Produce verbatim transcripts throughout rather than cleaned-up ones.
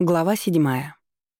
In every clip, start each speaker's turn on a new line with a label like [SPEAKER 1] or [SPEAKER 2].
[SPEAKER 1] Глава седьмая.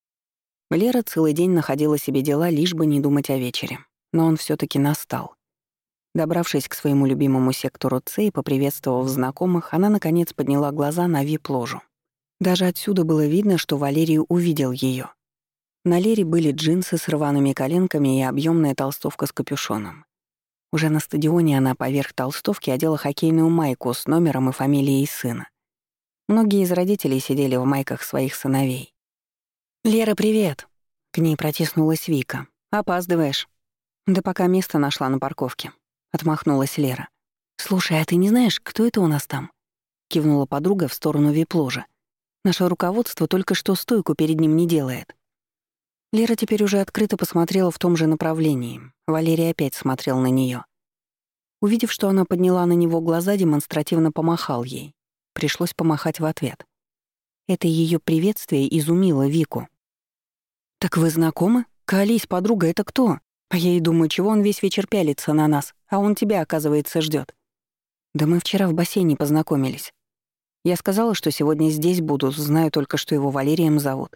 [SPEAKER 1] Лера целый день находила себе дела, лишь бы не думать о вечере. Но он все таки настал. Добравшись к своему любимому сектору Ц и поприветствовав знакомых, она, наконец, подняла глаза на вип-ложу. Даже отсюда было видно, что Валерий увидел ее. На Лере были джинсы с рваными коленками и объемная толстовка с капюшоном. Уже на стадионе она поверх толстовки одела хоккейную майку с номером и фамилией сына. Многие из родителей сидели в майках своих сыновей. «Лера, привет!» — к ней протиснулась Вика. «Опаздываешь». «Да пока место нашла на парковке», — отмахнулась Лера. «Слушай, а ты не знаешь, кто это у нас там?» — кивнула подруга в сторону вип-ложи. «Наше руководство только что стойку перед ним не делает». Лера теперь уже открыто посмотрела в том же направлении. Валерий опять смотрел на неё. Увидев, что она подняла на него глаза, демонстративно помахал ей. Пришлось помахать в ответ. Это её приветствие изумило Вику. «Так вы знакомы? Колись, подруга, это кто? А я и думаю, чего он весь вечер пялится на нас, а он тебя, оказывается, ждёт». «Да мы вчера в бассейне познакомились. Я сказала, что сегодня здесь буду, знаю только, что его Валерием зовут»,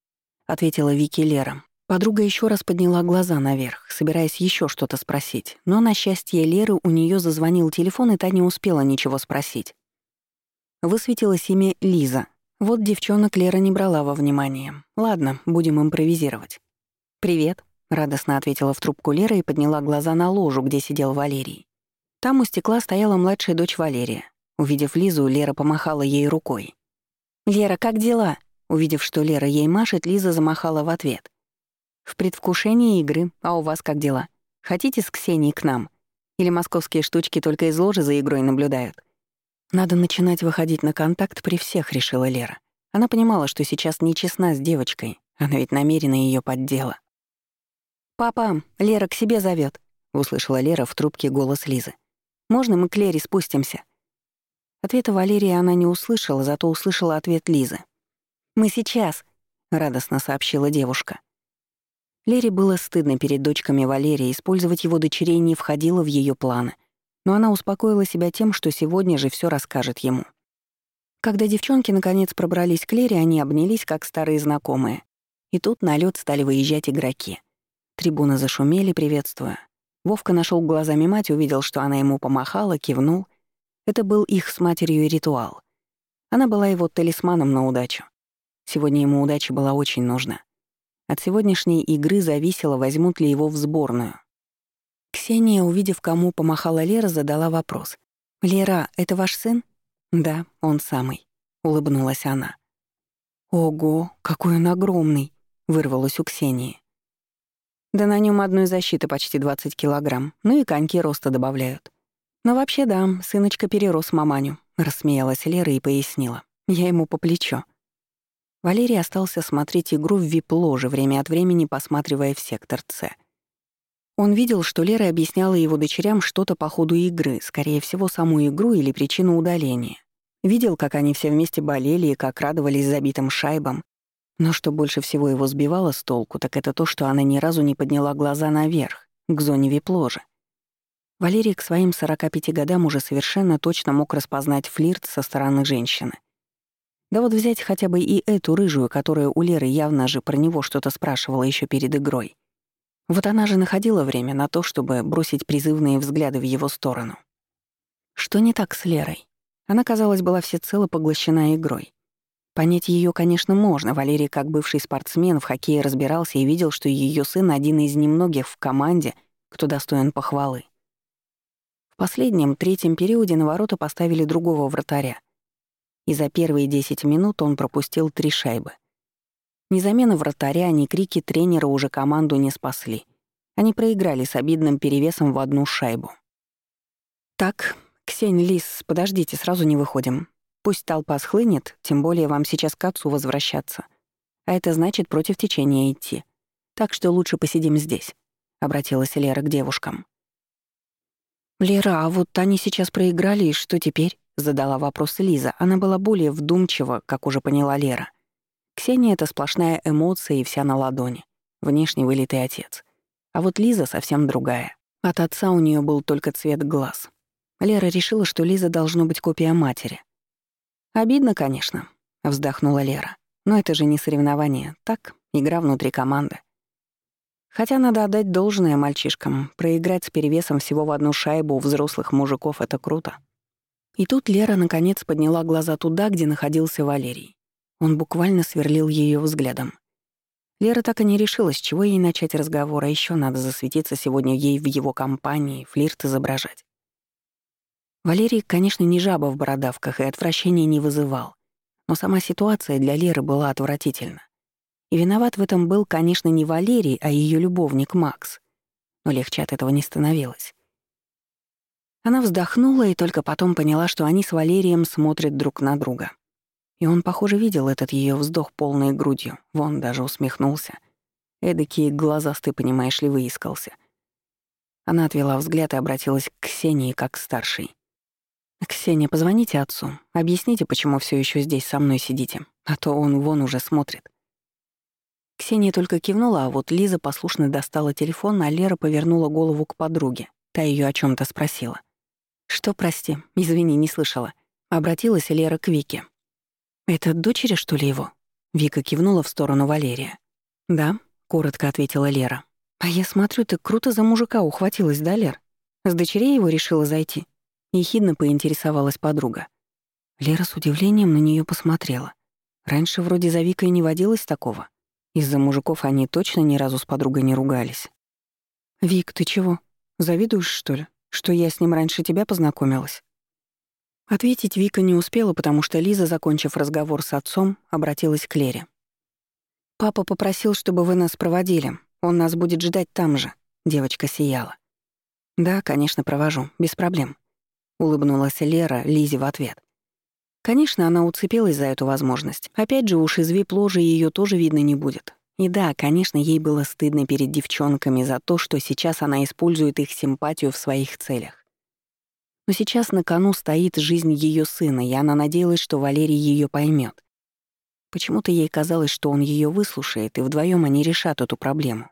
[SPEAKER 1] — ответила Вике Лера. Подруга ещё раз подняла глаза наверх, собираясь ещё что-то спросить, но, на счастье Леры, у неё зазвонил телефон, и та не успела ничего спросить. Высветилось имя Лиза. Вот девчонок Лера не брала во внимание. Ладно, будем импровизировать. «Привет», — радостно ответила в трубку Лера и подняла глаза на ложу, где сидел Валерий. Там у стекла стояла младшая дочь Валерия. Увидев Лизу, Лера помахала ей рукой. «Лера, как дела?» Увидев, что Лера ей машет, Лиза замахала в ответ. «В предвкушении игры. А у вас как дела? Хотите с Ксенией к нам? Или московские штучки только из ложи за игрой наблюдают?» «Надо начинать выходить на контакт при всех», — решила Лера. Она понимала, что сейчас нечестна с девочкой, она ведь намеренно её поддела. «Папа, Лера к себе зовёт», — услышала Лера в трубке голос Лизы. «Можно мы к Лере спустимся?» Ответа Валерия она не услышала, зато услышала ответ Лизы. «Мы сейчас», — радостно сообщила девушка. Лере было стыдно перед дочками Валерия, использовать его дочерей не входило в её планы. Но она успокоила себя тем, что сегодня же всё расскажет ему. Когда девчонки наконец пробрались к Лере, они обнялись, как старые знакомые. И тут на лёд стали выезжать игроки. Трибуны зашумели, приветствуя. Вовка нашёл глазами мать, увидел, что она ему помахала, кивнул. Это был их с матерью ритуал. Она была его талисманом на удачу. Сегодня ему удача была очень нужна. От сегодняшней игры зависело, возьмут ли его в сборную. Ксения, увидев, кому помахала Лера, задала вопрос. «Лера, это ваш сын?» «Да, он самый», — улыбнулась она. «Ого, какой он огромный!» — вырвалось у Ксении. «Да на нём одной защиты почти двадцать килограмм, ну и коньки роста добавляют. Но вообще да, сыночка перерос маманю», — рассмеялась Лера и пояснила. «Я ему по плечо». Валерий остался смотреть игру в вип-ложе, время от времени посматривая в сектор С. Он видел, что Лера объясняла его дочерям что-то по ходу игры, скорее всего, саму игру или причину удаления. Видел, как они все вместе болели и как радовались забитым шайбам. Но что больше всего его сбивало с толку, так это то, что она ни разу не подняла глаза наверх, к зоне вип-ложи. Валерий к своим сорока пяти годам уже совершенно точно мог распознать флирт со стороны женщины. Да вот взять хотя бы и эту рыжую, которая у Леры явно же про него что-то спрашивала еще перед игрой. Вот она же находила время на то, чтобы бросить призывные взгляды в его сторону. Что не так с Лерой? Она, казалось, была всецело поглощена игрой. Понять её, конечно, можно. Валерий, как бывший спортсмен, в хоккее разбирался и видел, что её сын один из немногих в команде, кто достоин похвалы. В последнем, третьем периоде на ворота поставили другого вратаря. И за первые десять минут он пропустил три шайбы. Ни замена вратаря, ни крики тренера уже команду не спасли. Они проиграли с обидным перевесом в одну шайбу. «Так, Ксень, Лиз, подождите, сразу не выходим. Пусть толпа схлынет, тем более вам сейчас к отцу возвращаться. А это значит против течения идти. Так что лучше посидим здесь», — обратилась Лера к девушкам. «Лера, а вот они сейчас проиграли, и что теперь?» — задала вопрос Лиза. Она была более вдумчива, как уже поняла Лера. Ксения — это сплошная эмоция и вся на ладони. Внешне вылитый отец. А вот Лиза совсем другая. От отца у нее был только цвет глаз. Лера решила, что Лиза должно быть копия матери. «Обидно, конечно», — вздохнула Лера. Но это же не соревнование, так, игра внутри команды. Хотя надо отдать должное мальчишкам, проиграть с перевесом всего в одну шайбу у взрослых мужиков — это круто. И тут Лера наконец подняла глаза туда, где находился Валерий. Он буквально сверлил ее взглядом. Лера так и не решилась, с чего ей начать разговор, а еще надо засветиться сегодня ей в его компании, флирт изображать. Валерий, конечно, не жаба в бородавках и отвращения не вызывал, но сама ситуация для Леры была отвратительна. И виноват в этом был, конечно, не Валерий, а ее любовник Макс. Но легче от этого не становилось. Она вздохнула и только потом поняла, что они с Валерием смотрят друг на друга. И он, похоже, видел этот ее вздох полной грудью. Вон даже усмехнулся. Эдакий глазастый, понимаешь ли, выискался. Она отвела взгляд и обратилась к Ксении как к старшей. «Ксения, позвоните отцу. Объясните, почему все еще здесь со мной сидите. А то он вон уже смотрит». Ксения только кивнула, а вот Лиза послушно достала телефон, а Лера повернула голову к подруге. Та ее о чем то спросила. «Что, прости? Извини, не слышала». Обратилась Лера к Вике. «Это дочери, что ли, его?» Вика кивнула в сторону Валерия. «Да», — коротко ответила Лера. «А я смотрю, ты круто за мужика ухватилась, да, Лер? С дочерей его решила зайти?» Ехидно поинтересовалась подруга. Лера с удивлением на нее посмотрела. Раньше вроде за Викой не водилось такого. Из-за мужиков они точно ни разу с подругой не ругались. «Вик, ты чего? Завидуешь, что ли? Что я с ним раньше тебя познакомилась?» Ответить Вика не успела, потому что Лиза, закончив разговор с отцом, обратилась к Лере. «Папа попросил, чтобы вы нас проводили. Он нас будет ждать там же», — девочка сияла. «Да, конечно, провожу, без проблем», — улыбнулась Лера Лизе в ответ. Конечно, она уцепилась за эту возможность. Опять же, уж из вип-ложи её тоже видно не будет. И да, конечно, ей было стыдно перед девчонками за то, что сейчас она использует их симпатию в своих целях. Но сейчас на кону стоит жизнь её сына, и она надеялась, что Валерий её поймёт. Почему-то ей казалось, что он её выслушает, и вдвоём они решат эту проблему.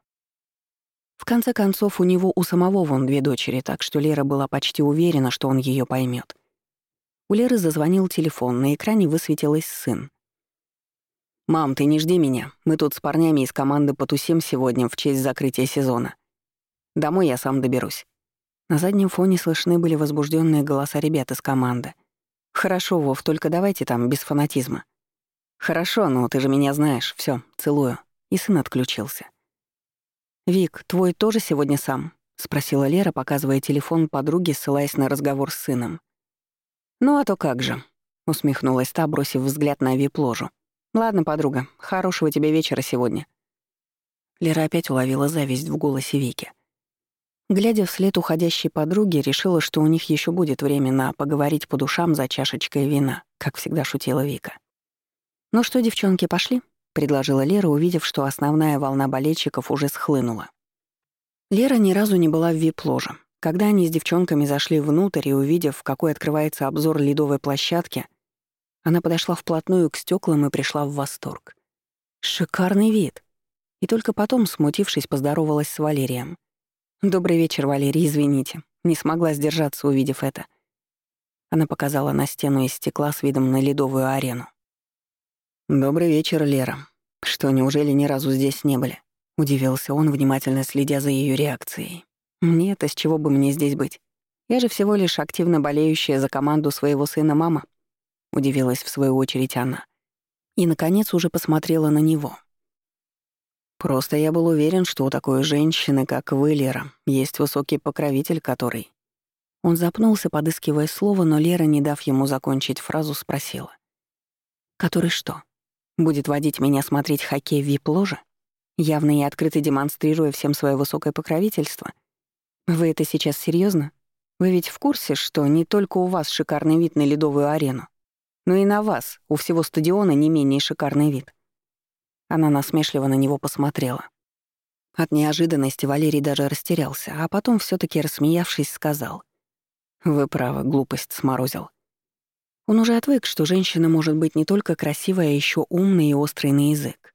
[SPEAKER 1] В конце концов, у него у самого вон две дочери, так что Лера была почти уверена, что он её поймёт. У Леры зазвонил телефон, на экране высветилась сын. «Мам, ты не жди меня. Мы тут с парнями из команды потусим сегодня в честь закрытия сезона. Домой я сам доберусь». На заднем фоне слышны были возбужденные голоса ребят из команды. «Хорошо, Вов, только давайте там без фанатизма». «Хорошо, но ты же меня знаешь. Все, целую». И сын отключился. «Вик, твой тоже сегодня сам?» — спросила Лера, показывая телефон подруге, ссылаясь на разговор с сыном. «Ну а то как же», — усмехнулась та, бросив взгляд на вип-ложу. «Ладно, подруга, хорошего тебе вечера сегодня». Лера опять уловила зависть в голосе Вики. Глядя вслед уходящей подруге, решила, что у них еще будет время на поговорить по душам за чашечкой вина, как всегда шутила Вика. «Ну что, девчонки, пошли?» — предложила Лера, увидев, что основная волна болельщиков уже схлынула. Лера ни разу не была в вип-ложе. Когда они с девчонками зашли внутрь и, увидев, какой открывается обзор ледовой площадки, она подошла вплотную к стеклам и пришла в восторг. Шикарный вид! И только потом, смутившись, поздоровалась с Валерием. «Добрый вечер, Валерий, извините. Не смогла сдержаться, увидев это». Она показала на стену из стекла с видом на ледовую арену. «Добрый вечер, Лера. Что, неужели ни разу здесь не были?» — удивился он, внимательно следя за ее реакцией. «Нет, из чего бы мне здесь быть? Я же всего лишь активно болеющая за команду своего сына мама», — удивилась в свою очередь она. И, наконец, уже посмотрела на него. «Просто я был уверен, что у такой женщины, как вы, Лера, есть высокий покровитель, который...» Он запнулся, подыскивая слово, но Лера, не дав ему закончить фразу, спросила. «Который что? Будет водить меня смотреть хоккей в вип-ложе? Явно и открыто демонстрируя всем свое высокое покровительство? Вы это сейчас серьезно? Вы ведь в курсе, что не только у вас шикарный вид на ледовую арену, но и на вас, у всего стадиона, не менее шикарный вид?» Она насмешливо на него посмотрела. От неожиданности Валерий даже растерялся, а потом, все таки рассмеявшись, сказал: «Вы правы, глупость сморозил». Он уже отвык, что женщина может быть не только красивая, а еще умная и острый на язык.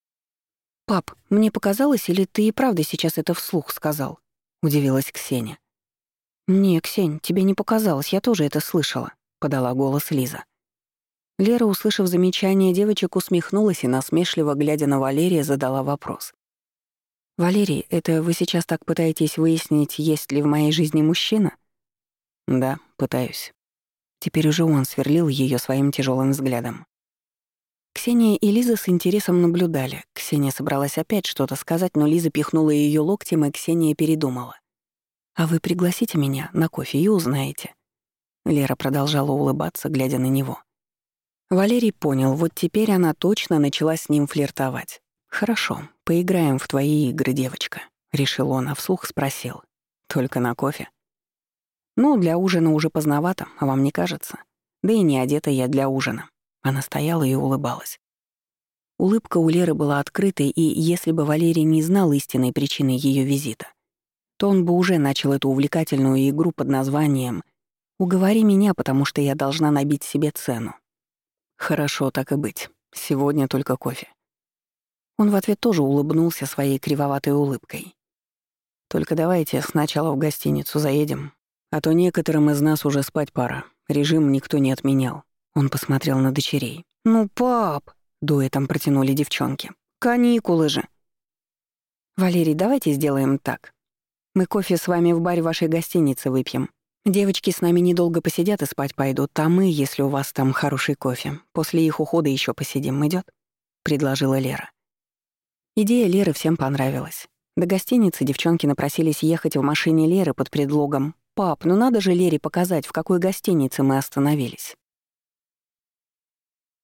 [SPEAKER 1] «Пап, мне показалось, или ты и правда сейчас это вслух сказал?» — удивилась Ксения. «Не, Ксень, тебе не показалось, я тоже это слышала», — подала голос Лиза. Лера, услышав замечание девочек, усмехнулась и, насмешливо глядя на Валерия, задала вопрос. «Валерий, это вы сейчас так пытаетесь выяснить, есть ли в моей жизни мужчина?» «Да, пытаюсь». Теперь уже он сверлил ее своим тяжелым взглядом. Ксения и Лиза с интересом наблюдали. Ксения собралась опять что-то сказать, но Лиза пихнула ее локтем, и Ксения передумала. «А вы пригласите меня на кофе и узнаете». Лера продолжала улыбаться, глядя на него. Валерий понял, вот теперь она точно начала с ним флиртовать. «Хорошо, поиграем в твои игры, девочка», — решил он, а вслух спросил. «Только на кофе?» «Ну, для ужина уже поздновато, а вам не кажется? Да и не одета я для ужина». Она стояла и улыбалась. Улыбка у Леры была открытой, и если бы Валерий не знал истинной причины ее визита, то он бы уже начал эту увлекательную игру под названием «Уговори меня, потому что я должна набить себе цену». «Хорошо, так и быть. Сегодня только кофе». Он в ответ тоже улыбнулся своей кривоватой улыбкой. «Только давайте сначала в гостиницу заедем, а то некоторым из нас уже спать пора. Режим никто не отменял». Он посмотрел на дочерей. «Ну, пап!» — дуэтом протянули девчонки. «Каникулы же!» «Валерий, давайте сделаем так. Мы кофе с вами в баре вашей гостиницы выпьем. Девочки с нами недолго посидят и спать пойдут, а мы, если у вас там хороший кофе, после их ухода еще посидим, идёт?» — предложила Лера. Идея Леры всем понравилась. До гостиницы девчонки напросились ехать в машине Леры под предлогом «Пап, ну надо же Лере показать, в какой гостинице мы остановились».